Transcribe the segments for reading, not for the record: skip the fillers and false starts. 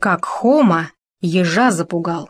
Как Хома ежа запугал.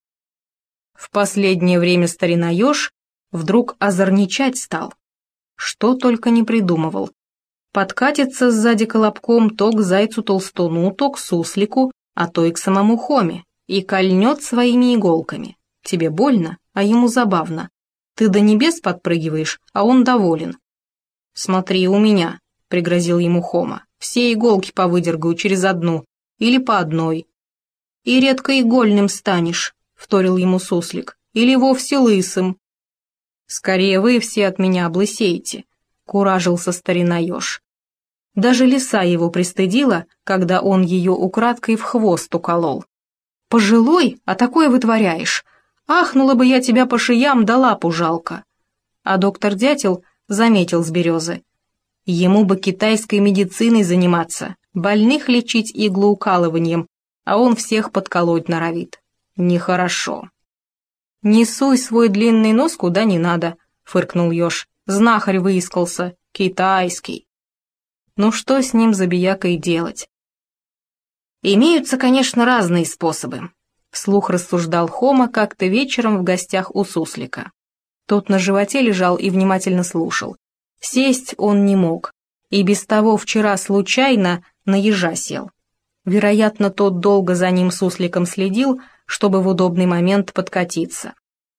В последнее время старина еж вдруг озорничать стал. Что только не придумывал. Подкатится сзади колобком то к зайцу-толстуну, то к суслику, а то и к самому Хоме, и кольнет своими иголками. Тебе больно, а ему забавно. Ты до небес подпрыгиваешь, а он доволен. «Смотри у меня», — пригрозил ему Хома, — «все иголки повыдергаю через одну, или по одной». «И редко игольным станешь», — вторил ему суслик, — «или вовсе лысым». «Скорее вы все от меня облысеете», — куражился старина еж. Даже лиса его пристыдила, когда он ее украдкой в хвост уколол. «Пожилой, а такое вытворяешь. Ахнула бы я тебя по шиям, да лапу жалко». А доктор Дятел заметил с березы: ему бы китайской медициной заниматься, больных лечить иглоукалыванием, а он всех подколоть норовит. Нехорошо. «Не суй свой длинный нос куда не надо», — фыркнул еж. «Знахарь выискался, китайский». Ну что с ним забиякой делать? Имеются, конечно, разные способы. Вслух рассуждал Хома как-то вечером в гостях у суслика. Тот на животе лежал и внимательно слушал. Сесть он не мог, и без того вчера случайно на ежа сел. Вероятно, тот долго за ним сусликом следил, чтобы в удобный момент подкатиться.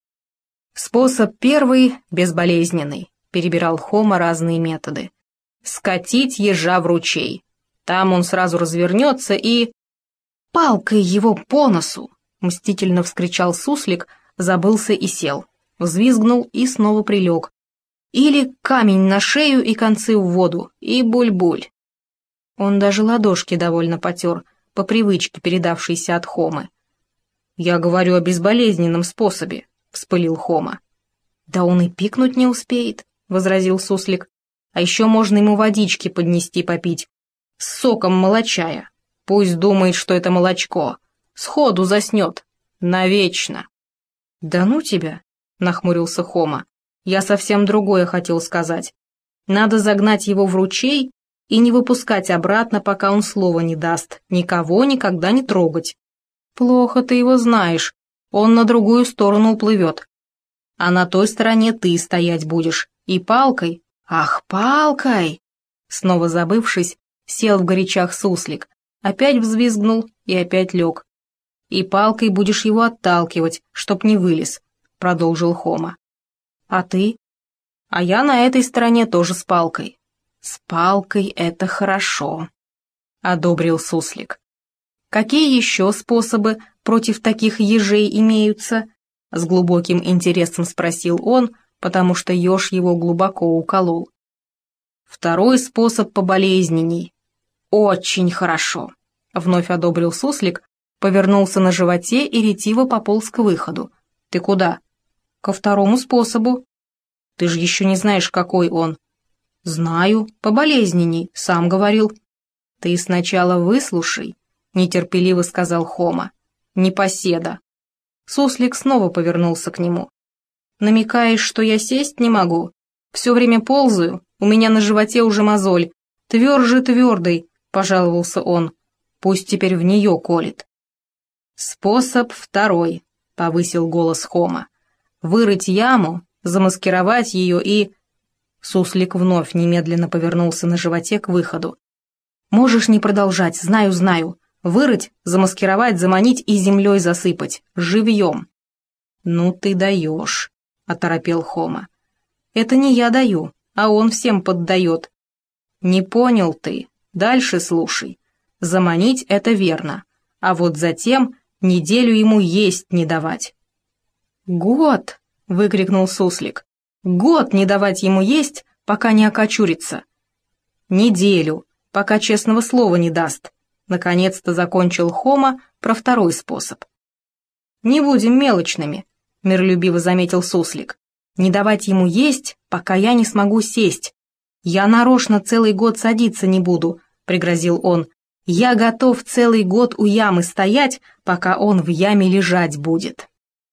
Способ первый — безболезненный, перебирал Хома разные методы. Скатить ежа в ручей. Там он сразу развернется и... «Палкой его по носу!» — мстительно вскричал суслик, забылся и сел. Взвизгнул и снова прилег. Или камень на шею и концы в воду, и буль-буль. Он даже ладошки довольно потер, по привычке передавшейся от Хомы. «Я говорю о безболезненном способе», — вспылил Хома. «Да он и пикнуть не успеет», — возразил суслик. «А еще можно ему водички поднести попить, с соком молочая. Пусть думает, что это молочко. Сходу заснет. Навечно». «Да ну тебя», — нахмурился Хома. «Я совсем другое хотел сказать. Надо загнать его в ручей и не выпускать обратно, пока он слова не даст, никого никогда не трогать. Плохо ты его знаешь, он на другую сторону уплывет. А на той стороне ты стоять будешь, и палкой, ах, палкой!» Снова забывшись, сел в горячах суслик, опять взвизгнул и опять лег. «И палкой будешь его отталкивать, чтоб не вылез», — продолжил Хома. «А ты?» «А я на этой стороне тоже с палкой». «С палкой это хорошо», — одобрил суслик. «Какие еще способы против таких ежей имеются?» — с глубоким интересом спросил он, потому что еж его глубоко уколол. «Второй способ поболезненней». «Очень хорошо», — вновь одобрил суслик, повернулся на животе и ретиво пополз к выходу. «Ты куда?» «Ко второму способу». «Ты же еще не знаешь, какой он». «Знаю, поболезненней, сам говорил». «Ты сначала выслушай», — нетерпеливо сказал Хома. «Непоседа». Суслик снова повернулся к нему. «Намекаешь, что я сесть не могу? Все время ползаю, у меня на животе уже мозоль. Тверже твердый», — пожаловался он. «Пусть теперь в нее колет». «Способ второй», — повысил голос Хома. «Вырыть яму, замаскировать ее и...» Суслик вновь немедленно повернулся на животе к выходу. «Можешь не продолжать, знаю. Вырыть, замаскировать, заманить и землей засыпать. Живьем». «Ну ты даешь», — оторопел Хома. «Это не я даю, а он всем поддает». «Не понял ты. Дальше слушай. Заманить — это верно. А вот затем неделю ему есть не давать». «Год!» — выкрикнул суслик. «Год не давать ему есть, пока не окочурится». «Неделю, пока честного слова не даст», — наконец-то закончил Хома про второй способ. «Не будем мелочными», — миролюбиво заметил суслик. «Не давать ему есть, пока я не смогу сесть. Я нарочно целый год садиться не буду», — пригрозил он. «Я готов целый год у ямы стоять, пока он в яме лежать будет».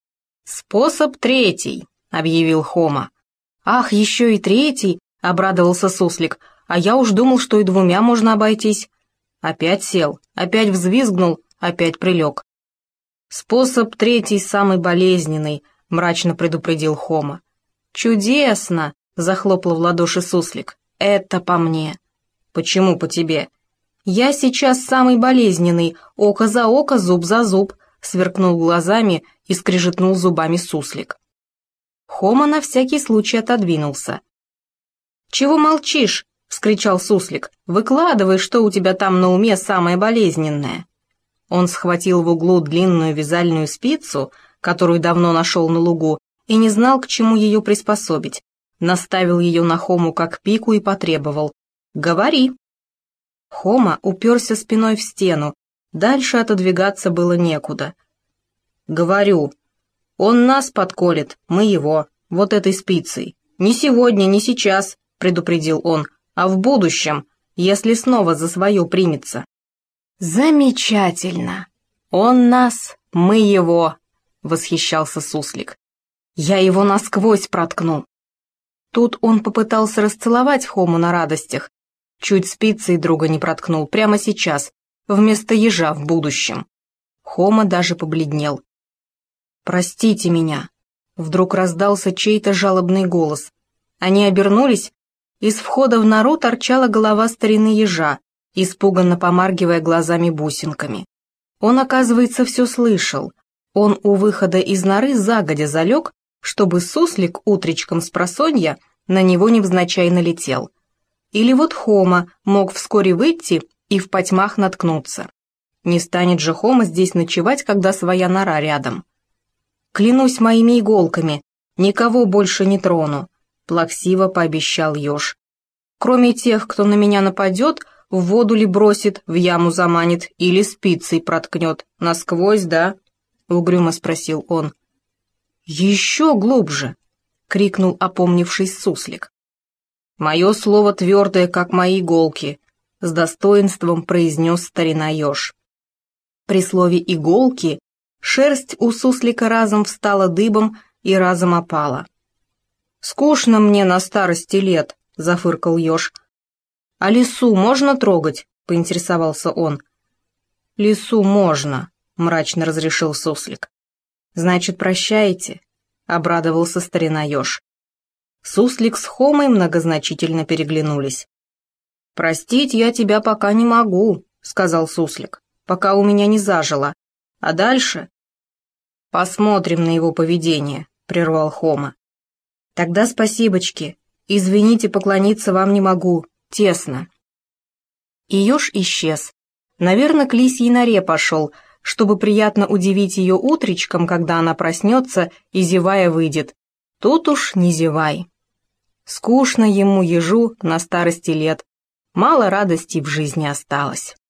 «Способ третий», — объявил Хома. «Ах, еще и третий», — обрадовался суслик, «а я уж думал, что и двумя можно обойтись». Опять сел, опять взвизгнул, опять прилег. «Способ третий самый болезненный», — мрачно предупредил Хома. «Чудесно!» — захлопал в ладоши суслик. «Это по мне». «Почему по тебе?» «Я сейчас самый болезненный, око за око, зуб за зуб», — сверкнул глазами и скрежетнул зубами суслик. Хома на всякий случай отодвинулся. «Чего молчишь?» — вскричал суслик. «Выкладывай, что у тебя там на уме самое болезненное». Он схватил в углу длинную вязальную спицу, которую давно нашел на лугу, и не знал, к чему ее приспособить. Наставил ее на Хому как пику и потребовал: «Говори». Хома уперся спиной в стену, дальше отодвигаться было некуда. «Говорю, он нас подколет, мы его, вот этой спицей. Не сегодня, не сейчас», — предупредил он, — «а в будущем, если снова за свое примется». «Замечательно! Он нас, мы его!» — восхищался суслик. «Я его насквозь проткну». Тут он попытался расцеловать Хому на радостях, чуть спицей друга не проткнул прямо сейчас, вместо ежа в будущем. Хома даже побледнел. «Простите меня», — вдруг раздался чей-то жалобный голос. Они обернулись, из входа в нору торчала голова старины ежа, испуганно помаргивая глазами-бусинками. Он, оказывается, все слышал. Он у выхода из норы загодя залег, чтобы суслик утречком спросонья на него невзначай налетел. Или вот Хома мог вскоре выйти и в потьмах наткнуться. Не станет же Хома здесь ночевать, когда своя нора рядом. «Клянусь моими иголками, никого больше не трону», — плаксиво пообещал еж. «Кроме тех, кто на меня нападет, в воду ли бросит, в яму заманит или спицей проткнет. Насквозь, да?» — угрюмо спросил он. «Еще глубже!» — крикнул опомнившись суслик. «Мое слово твердое, как мои иголки», — с достоинством произнес старина еж. При слове «иголки» шерсть у суслика разом встала дыбом и разом опала. «Скучно мне на старости лет», — зафыркал еж. «А лису можно трогать?» — поинтересовался он. «Лису можно», — мрачно разрешил суслик. «Значит, прощаете?» — обрадовался старина еж. Суслик с Хомой многозначительно переглянулись. «Простить я тебя пока не могу», — сказал суслик, — «пока у меня не зажило. А дальше?» «Посмотрим на его поведение», — прервал Хома. «Тогда спасибочки. Извините, поклониться вам не могу. Тесно». И еж исчез. Наверное, к лисьей норе пошел, чтобы приятно удивить ее утречком, когда она проснется и, зевая, выйдет. Тут уж не зевай. Скучно ему, ежу, на старости лет. Мало радостей в жизни осталось.